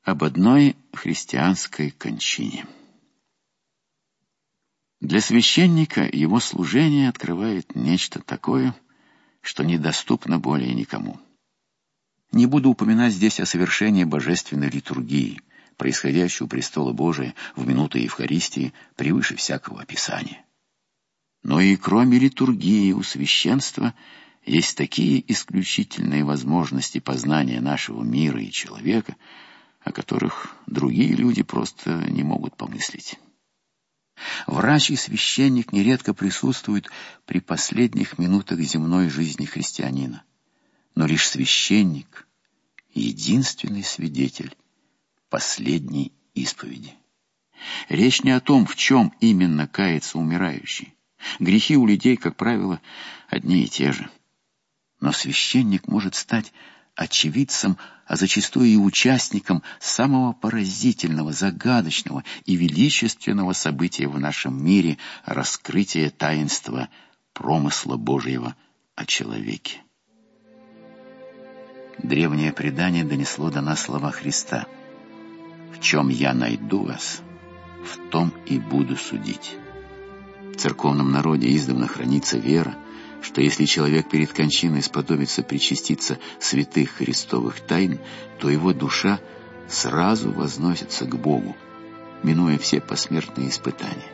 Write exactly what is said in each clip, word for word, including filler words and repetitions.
Об одной христианской кончине. Для священника его служение открывает нечто такое, что недоступно более никому. Не буду упоминать здесь о совершении божественной литургии, происходящей у престола Божия в минуты Евхаристии превыше всякого описания. Но и кроме литургии у священства есть такие исключительные возможности познания нашего мира и человека, о которых другие люди просто не могут помыслить. Врач и священник нередко присутствуют при последних минутах земной жизни христианина, но лишь священник — единственный свидетель последней исповеди. Речь не о том, в чем именно кается умирающий. Грехи у людей, как правило, одни и те же. Но священник может стать очевидцем, а зачастую и участником самого поразительного, загадочного и величественного события в нашем мире — раскрытия таинства промысла Божьего о человеке. Древнее предание донесло до нас слова Христа: «В чем я найду вас, в том и буду судить». В церковном народе издавна хранится вера, что если человек перед кончиной сподобится причаститься святых христовых тайн, то его душа сразу возносится к Богу, минуя все посмертные испытания.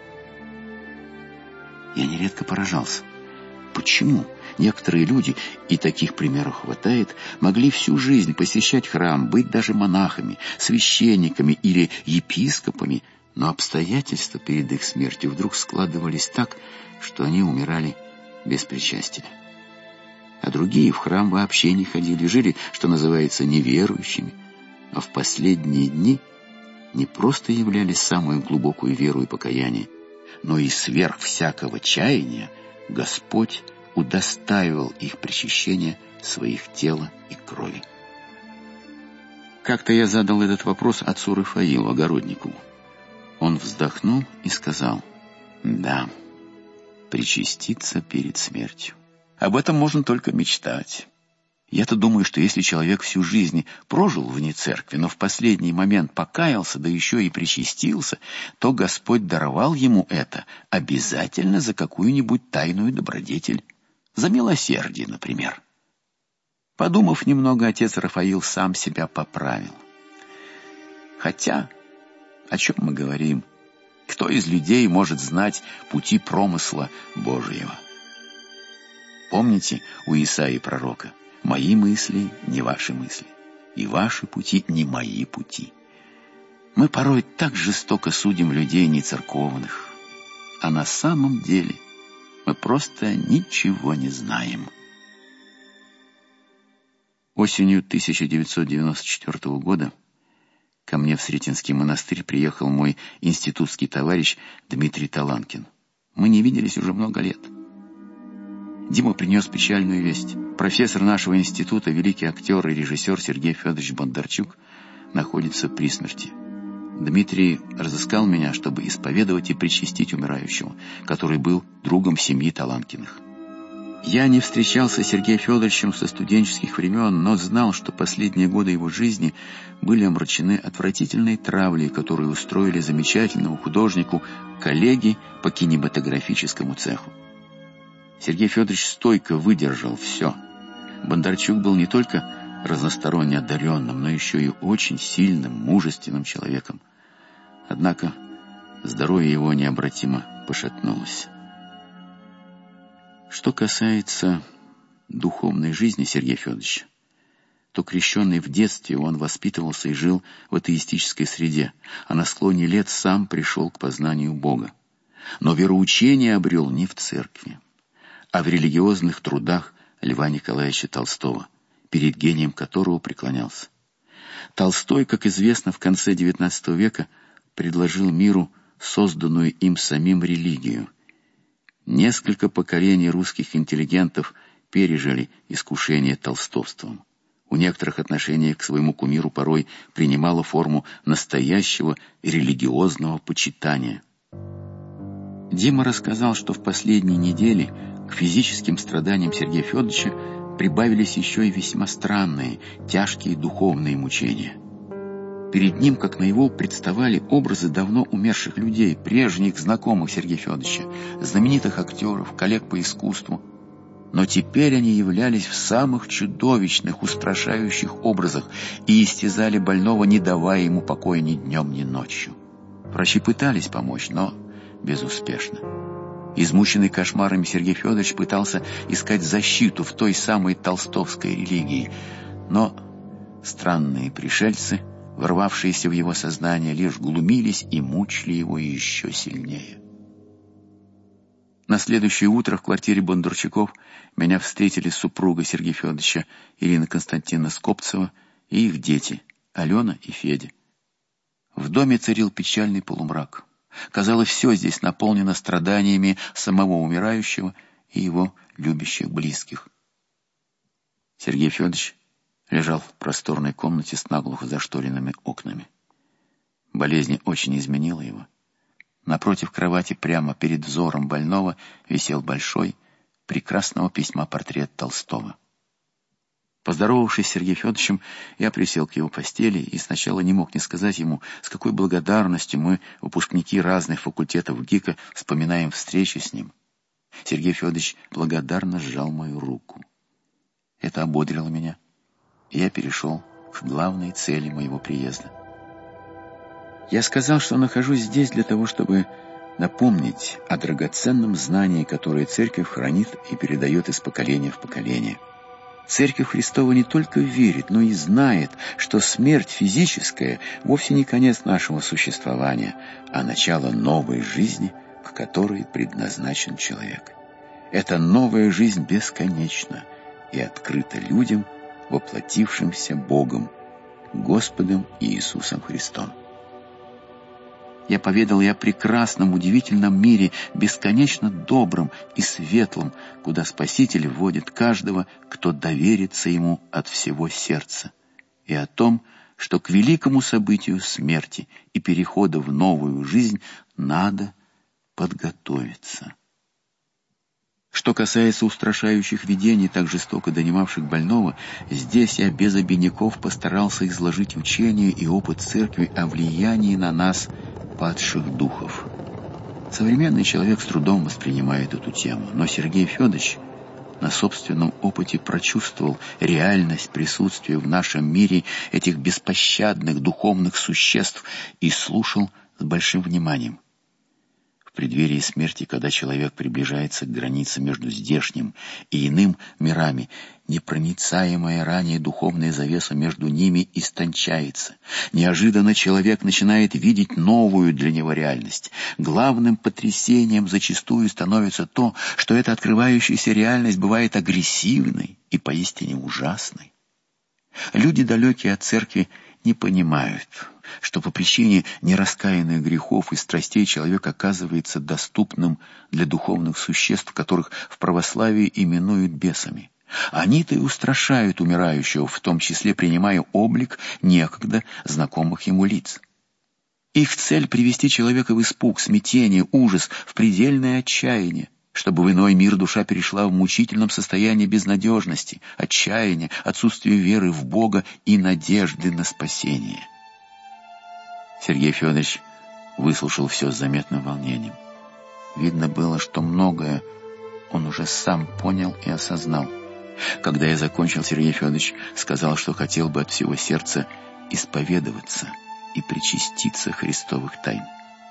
Я нередко поражался, почему некоторые люди, и таких примеров хватает, могли всю жизнь посещать храм, быть даже монахами, священниками или епископами, но обстоятельства перед их смертью вдруг складывались так, что они умирали без причастия. А другие в храм вообще не ходили, жили, что называется, неверующими, а в последние дни не просто являли самую глубокую веру и покаяние, но и сверх всякого чаяния Господь удостаивал их причащения своих тела и крови. Как-то я задал этот вопрос отцу Рафаилу, огороднику. Он вздохнул и сказал: «Да, причаститься перед смертью. Об этом можно только мечтать. Я-то думаю, что если человек всю жизнь прожил вне церкви, но в последний момент покаялся, да еще и причастился, то Господь даровал ему это обязательно за какую-нибудь тайную добродетель, за милосердие, например». Подумав немного, отец Рафаил сам себя поправил. Хотя, о чем мы говорим? Кто из людей может знать пути промысла Божьего? Помните у Исаии пророка: «Мои мысли не ваши мысли, и ваши пути не мои пути». Мы порой так жестоко судим людей нецерковных, а на самом деле мы просто ничего не знаем. Осенью тысяча девятьсот девяносто четвёртого года ко мне в Сретенский монастырь приехал мой институтский товарищ Дмитрий Таланкин. Мы не виделись уже много лет. Дима принес печальную весть. Профессор нашего института, великий актер и режиссер Сергей Федорович Бондарчук, находится при смерти. Дмитрий разыскал меня, чтобы исповедовать и причастить умирающего, который был другом семьи Таланкиных. Я не встречался с Сергеем Федоровичем со студенческих времен, но знал, что последние годы его жизни были омрачены отвратительной травлей, которую устроили замечательному художнику коллеги по кинематографическому цеху. Сергей Федорович стойко выдержал все. Бондарчук был не только разносторонне одаренным, но еще и очень сильным, мужественным человеком. Однако здоровье его необратимо пошатнулось. Что касается духовной жизни Сергея Федоровича, то крещенный в детстве он воспитывался и жил в атеистической среде, а на склоне лет сам пришел к познанию Бога. Но вероучение обрел не в церкви, а в религиозных трудах Льва Николаевича Толстого, перед гением которого преклонялся. Толстой, как известно, в конце девятнадцатого века предложил миру созданную им самим религию. Несколько поколений русских интеллигентов пережили искушение толстовством. У некоторых отношение к своему кумиру порой принимало форму настоящего религиозного почитания. Дима рассказал, что в последние недели к физическим страданиям Сергея Федоровича прибавились еще и весьма странные, тяжкие духовные мучения. Перед ним, как наяву, представали образы давно умерших людей, прежних знакомых Сергея Федоровича, знаменитых актеров, коллег по искусству. Но теперь они являлись в самых чудовищных, устрашающих образах и истязали больного, не давая ему покоя ни днем, ни ночью. Врачи пытались помочь, но безуспешно. Измученный кошмарами Сергей Федорович пытался искать защиту в той самой толстовской религии, но странные пришельцы, ворвавшиеся в его сознание, лишь глумились и мучили его еще сильнее. На следующее утро в квартире Бондарчуков меня встретили супруга Сергея Федоровича Ирина Константиновна Скопцева и их дети Алена и Федя. В доме царил печальный полумрак. Казалось, все здесь наполнено страданиями самого умирающего и его любящих близких. Сергей Федорович лежал в просторной комнате с наглухо зашторенными окнами. Болезнь очень изменила его. Напротив кровати, прямо перед взором больного, висел большой, прекрасного письма портрет Толстого. Поздоровавшись с Сергеем Федоровичем, я присел к его постели и сначала не мог не сказать ему, с какой благодарностью мы, выпускники разных факультетов ГИКа, вспоминаем встречи с ним. Сергей Федорович благодарно сжал мою руку. Это ободрило меня, и я перешел к главной цели моего приезда. Я сказал, что нахожусь здесь для того, чтобы напомнить о драгоценном знании, которое Церковь хранит и передает из поколения в поколение. Церковь Христова не только верит, но и знает, что смерть физическая вовсе не конец нашего существования, а начало новой жизни, к которой предназначен человек. Эта новая жизнь бесконечна и открыта людям, воплотившимся Богом, Господом Иисусом Христом. Я поведал ей о прекрасном, удивительном мире, бесконечно добром и светлом, куда Спаситель вводит каждого, кто доверится Ему от всего сердца, и о том, что к великому событию смерти и перехода в новую жизнь надо подготовиться. Что касается устрашающих видений, так жестоко донимавших больного, здесь я без обиняков постарался изложить учение и опыт Церкви о влиянии на нас падших духов. Современный человек с трудом воспринимает эту тему, но Сергей Федорович на собственном опыте прочувствовал реальность присутствия в нашем мире этих беспощадных духовных существ и слушал с большим вниманием. В преддверии смерти, когда человек приближается к границе между здешним и иным мирами, непроницаемая ранее духовная завеса между ними истончается. Неожиданно человек начинает видеть новую для него реальность. Главным потрясением зачастую становится то, что эта открывающаяся реальность бывает агрессивной и поистине ужасной. Люди, далекие от церкви, не понимают, что по причине нераскаянных грехов и страстей человек оказывается доступным для духовных существ, которых в православии именуют бесами. Они-то и устрашают умирающего, в том числе принимая облик некогда знакомых ему лиц. Их цель — привести человека в испуг, смятение, ужас, в предельное отчаяние, чтобы в иной мир душа перешла в мучительном состоянии безнадежности, отчаяния, отсутствия веры в Бога и надежды на спасение. Сергей Федорович выслушал все с заметным волнением. Видно было, что многое он уже сам понял и осознал. Когда я закончил, Сергей Федорович сказал, что хотел бы от всего сердца исповедоваться и причаститься христовых тайн.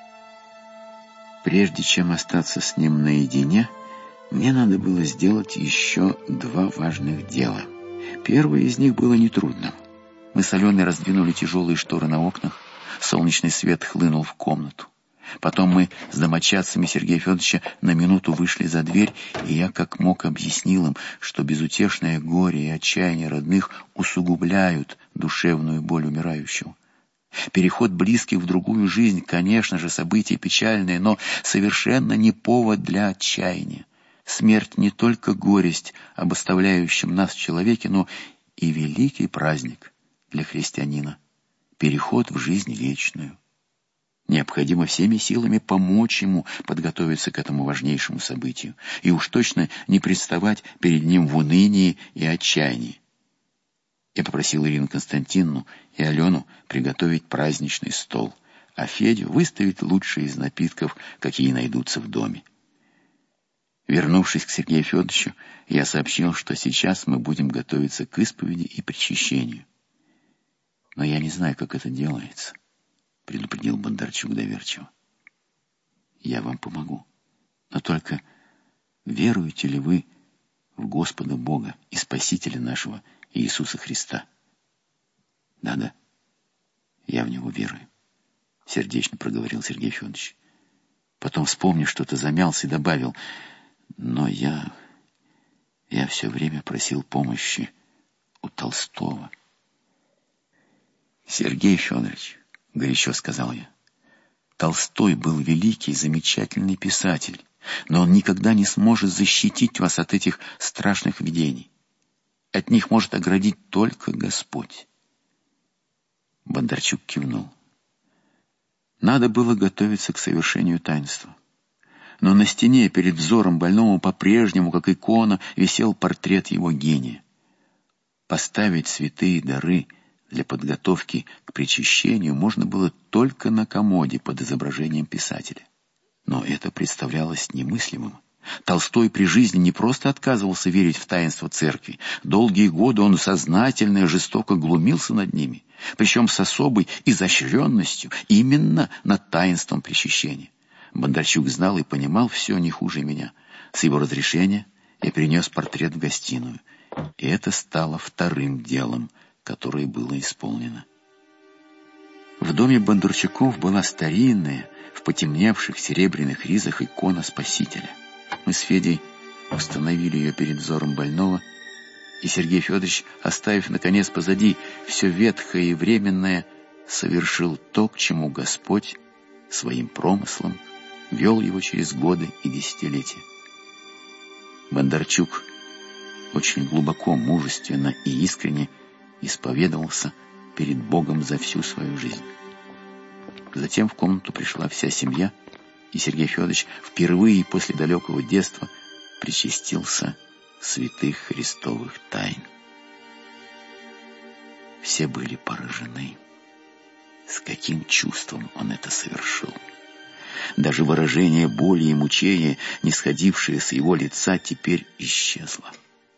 Прежде чем остаться с ним наедине, мне надо было сделать еще два важных дела. Первое из них было нетрудным. Мы с Аленой раздвинули тяжелые шторы на окнах, солнечный свет хлынул в комнату. Потом мы с домочадцами Сергея Федоровича на минуту вышли за дверь, и я как мог объяснил им, что безутешное горе и отчаяние родных усугубляют душевную боль умирающего. Переход близких в другую жизнь, конечно же, событие печальное, но совершенно не повод для отчаяния. Смерть не только горесть об оставляющем нас человеке, но и великий праздник для христианина — переход в жизнь вечную. Необходимо всеми силами помочь ему подготовиться к этому важнейшему событию, и уж точно не представать перед ним в унынии и отчаянии. Я попросил Ирину Константиновну и Алену приготовить праздничный стол, а Федю выставить лучшие из напитков, какие найдутся в доме. Вернувшись к Сергею Федоровичу, я сообщил, что сейчас мы будем готовиться к исповеди и причащению. «Но я не знаю, как это делается», — предупредил Бондарчук доверчиво. «Я вам помогу. Но только веруете ли вы в Господа Бога и Спасителя нашего Иисуса Христа?» «Да-да, я в Него верую», — сердечно проговорил Сергей Федорович. Потом, вспомнив что-то, замялся и добавил: «Но я... я все время просил помощи у Толстого». «Сергей Федорович», — горячо сказал я, — «Толстой был великий, замечательный писатель, но он никогда не сможет защитить вас от этих страшных видений. От них может оградить только Господь». Бондарчук кивнул. Надо было готовиться к совершению таинства. Но на стене перед взором больного по-прежнему, как икона, висел портрет его гения. Поставить святые дары для подготовки к причащению можно было только на комоде под изображением писателя. Но это представлялось немыслимым. Толстой при жизни не просто отказывался верить в таинство церкви. Долгие годы он сознательно и жестоко глумился над ними, причем с особой изощренностью именно над таинством причащения. Бондарчук знал и понимал все не хуже меня. С его разрешения я перенес портрет в гостиную, и это стало вторым делом, которое было исполнено. В доме Бондарчуков была старинная, в потемневших серебряных ризах икона Спасителя. Мы с Федей установили ее перед взором больного, и Сергей Федорович, оставив, наконец, позади все ветхое и временное, совершил то, к чему Господь своим промыслом вел его через годы и десятилетия. Бондарчук очень глубоко, мужественно и искренне исповедовался перед Богом за всю свою жизнь. Затем в комнату пришла вся семья, и Сергей Федорович впервые после далекого детства причастился святых христовых тайн. Все были поражены, с каким чувством он это совершил. Даже выражение боли и мучения, не сходившее с его лица, теперь исчезло.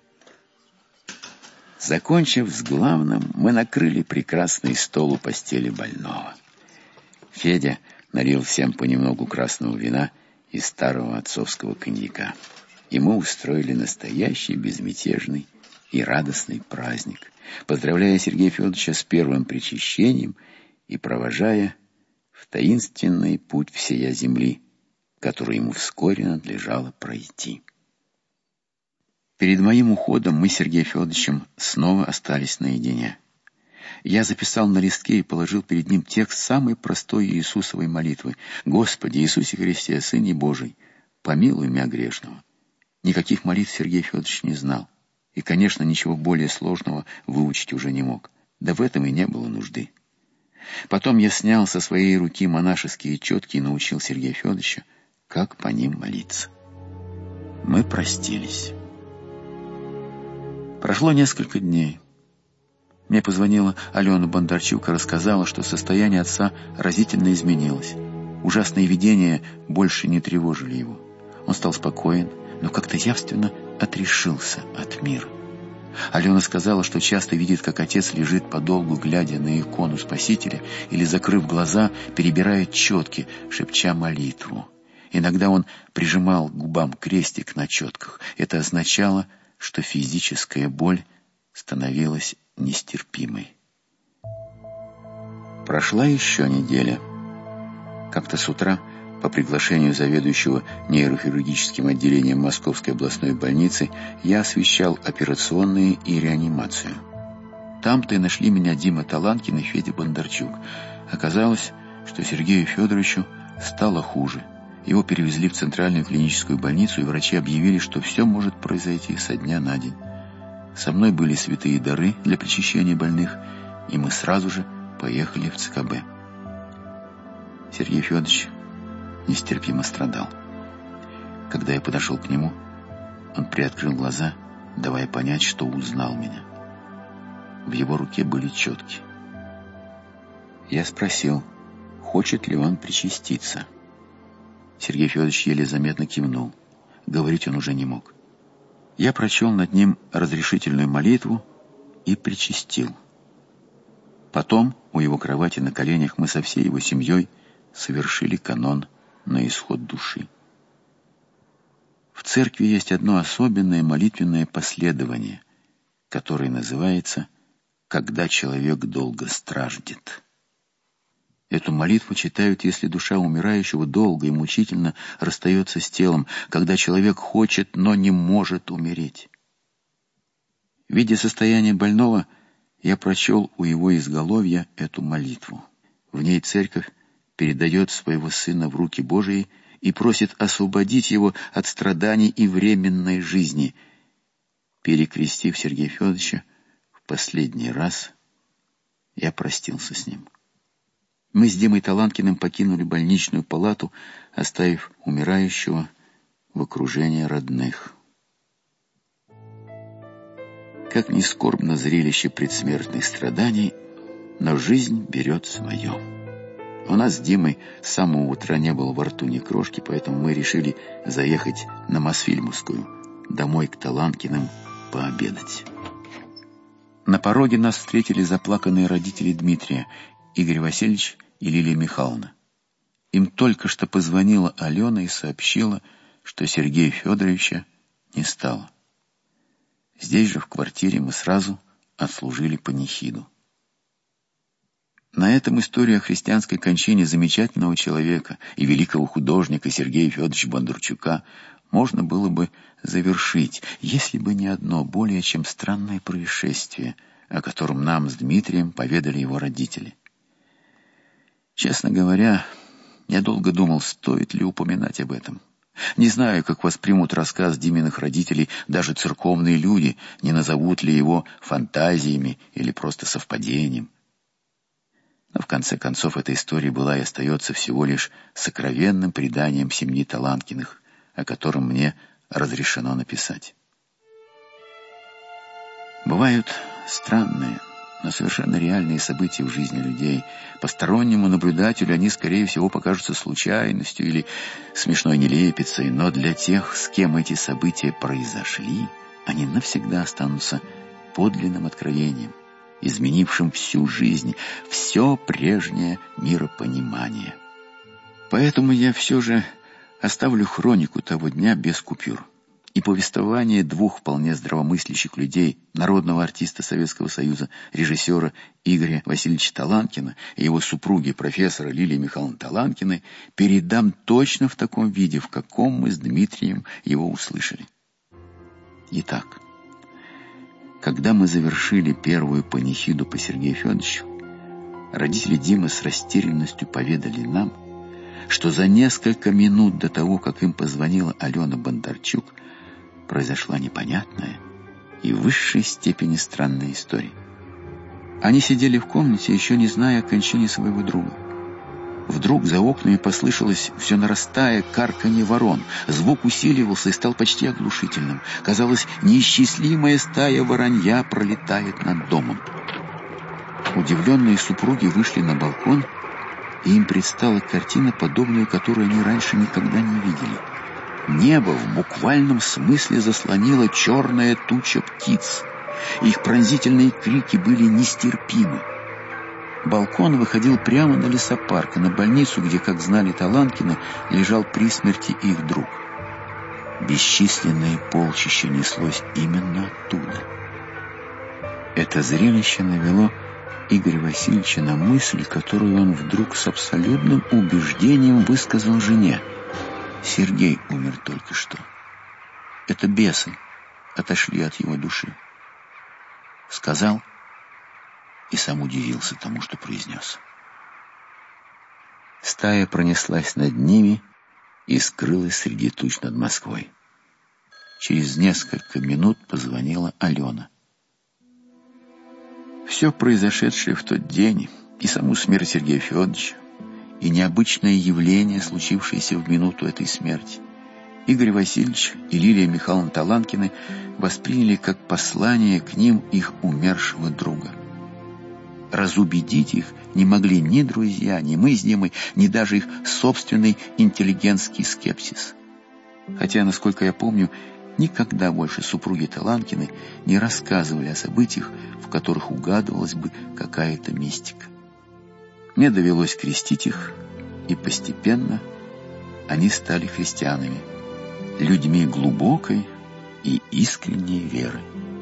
Закончив с главным, мы накрыли прекрасный стол у постели больного. Федя налил всем понемногу красного вина и старого отцовского коньяка, и мы устроили настоящий безмятежный и радостный праздник, поздравляя Сергея Федоровича с первым причащением и провожая в таинственный путь всея земли, который ему вскоре надлежало пройти. Перед моим уходом мы с Сергеем Федоровичем снова остались наедине. Я записал на листке и положил перед ним текст самой простой Иисусовой молитвы: «Господи Иисусе Христе, Сыне Божий, помилуй меня грешного». Никаких молитв Сергей Федорович не знал, и, конечно, ничего более сложного выучить уже не мог. Да в этом и не было нужды. Потом я снял со своей руки монашеские четки и научил Сергея Федоровича, как по ним молиться. Мы простились. Прошло несколько дней. Мне позвонила Алена Бондарчук и рассказала, что состояние отца разительно изменилось. Ужасные видения больше не тревожили его. Он стал спокоен, но как-то явственно отрешился от мира. Алена сказала, что часто видит, как отец лежит подолгу, глядя на икону Спасителя, или, закрыв глаза, перебирает четки, шепча молитву. Иногда он прижимал к губам крестик на четках. Это означало, что физическая боль становилась нестерпимой. Прошла еще неделя. Как-то с утра, по приглашению заведующего нейрохирургическим отделением Московской областной больницы, я освещал операционные и реанимацию. Там-то и нашли меня Дима Таланкин и Федя Бондарчук. Оказалось, что Сергею Федоровичу стало хуже. Его перевезли в центральную клиническую больницу, и врачи объявили, что все может произойти со дня на день. Со мной были святые дары для причащения больных, и мы сразу же поехали в ЦКБ. Сергей Федорович нестерпимо страдал. Когда я подошел к нему, он приоткрыл глаза, давая понять, что узнал меня. В его руке были четки. Я спросил, хочет ли он причаститься. Сергей Федорович еле заметно кивнул. Говорить он уже не мог. Я прочел над ним разрешительную молитву и причастил. Потом у его кровати на коленях мы со всей его семьей совершили канон на исход души. В церкви есть одно особенное молитвенное последование, которое называется «Когда человек долго страждет». Эту молитву читают, если душа умирающего долго и мучительно расстается с телом, когда человек хочет, но не может умереть. Видя состояние больного, я прочел у его изголовья эту молитву. В ней церковь передает своего сына в руки Божии и просит освободить его от страданий и временной жизни. Перекрестив Сергея Федоровича в последний раз, я простился с ним. Мы с Димой Таланкиным покинули больничную палату, оставив умирающего в окружении родных. Как ни скорбно зрелище предсмертных страданий, но жизнь берет свое. У нас с Димой с самого утра не было во рту ни крошки, поэтому мы решили заехать на Мосфильмовскую, домой к Таланкиным, пообедать. На пороге нас встретили заплаканные родители Дмитрия, Игорь Васильевич и Лилия Михайловна. Им только что позвонила Алена и сообщила, что Сергея Федоровича не стало. Здесь же, в квартире, мы сразу отслужили панихиду. На этом историю о христианской кончине замечательного человека и великого художника Сергея Федоровича Бондарчука можно было бы завершить, если бы не одно более чем странное происшествие, о котором нам с Дмитрием поведали его родители. Честно говоря, я долго думал, стоит ли упоминать об этом. Не знаю, как воспримут рассказ Диминых родителей даже церковные люди, не назовут ли его фантазиями или просто совпадением. Но в конце концов эта история была и остается всего лишь сокровенным преданием семьи Таланкиных, о котором мне разрешено написать. Бывают странные, но совершенно реальные события в жизни людей. Постороннему наблюдателю они, скорее всего, покажутся случайностью или смешной нелепицей, но для тех, с кем эти события произошли, они навсегда останутся подлинным откровением, изменившим всю жизнь, все прежнее миропонимание. Поэтому я все же оставлю хронику того дня без купюр. И повествование двух вполне здравомыслящих людей, народного артиста Советского Союза, режиссера Игоря Васильевича Таланкина и его супруги профессора Лилии Михайловны Таланкиной, передам точно в таком виде, в каком мы с Дмитрием его услышали. Итак, когда мы завершили первую панихиду по Сергею Федоровичу, родители Димы с растерянностью поведали нам, что за несколько минут до того, как им позвонила Алена Бондарчук, произошла непонятная и в высшей степени странная история. Они сидели в комнате, еще не зная о кончине своего друга. Вдруг за окнами послышалось все нарастая карканье ворон. Звук усиливался и стал почти оглушительным. Казалось, неисчислимая стая воронья пролетает над домом. Удивленные супруги вышли на балкон, и им предстала картина, подобную которой они раньше никогда не видели. Небо в буквальном смысле заслонила черная туча птиц. Их пронзительные крики были нестерпимы. Балкон выходил прямо на лесопарк, на больницу, где, как знали Таланкины, лежал при смерти их друг. Бесчисленное полчище неслось именно оттуда. Это зрелище навело Игоря Васильевича на мысль, которую он вдруг с абсолютным убеждением высказал жене. Сергей умер только что. Это бесы отошли от его души. Сказал и сам удивился тому, что произнес. Стая пронеслась над ними и скрылась среди туч над Москвой. Через несколько минут позвонила Алена. Все произошедшее в тот день, и саму смерть Сергея Федоровича, и необычное явление, случившееся в минуту этой смерти, Игорь Васильевич и Лилия Михайловна Таланкины восприняли как послание к ним их умершего друга. Разубедить их не могли ни друзья, ни мы с Димой, ни даже их собственный интеллигентский скепсис. Хотя, насколько я помню, никогда больше супруги Таланкины не рассказывали о событиях, в которых угадывалась бы какая-то мистика. Мне довелось крестить их, и постепенно они стали христианами, людьми глубокой и искренней веры.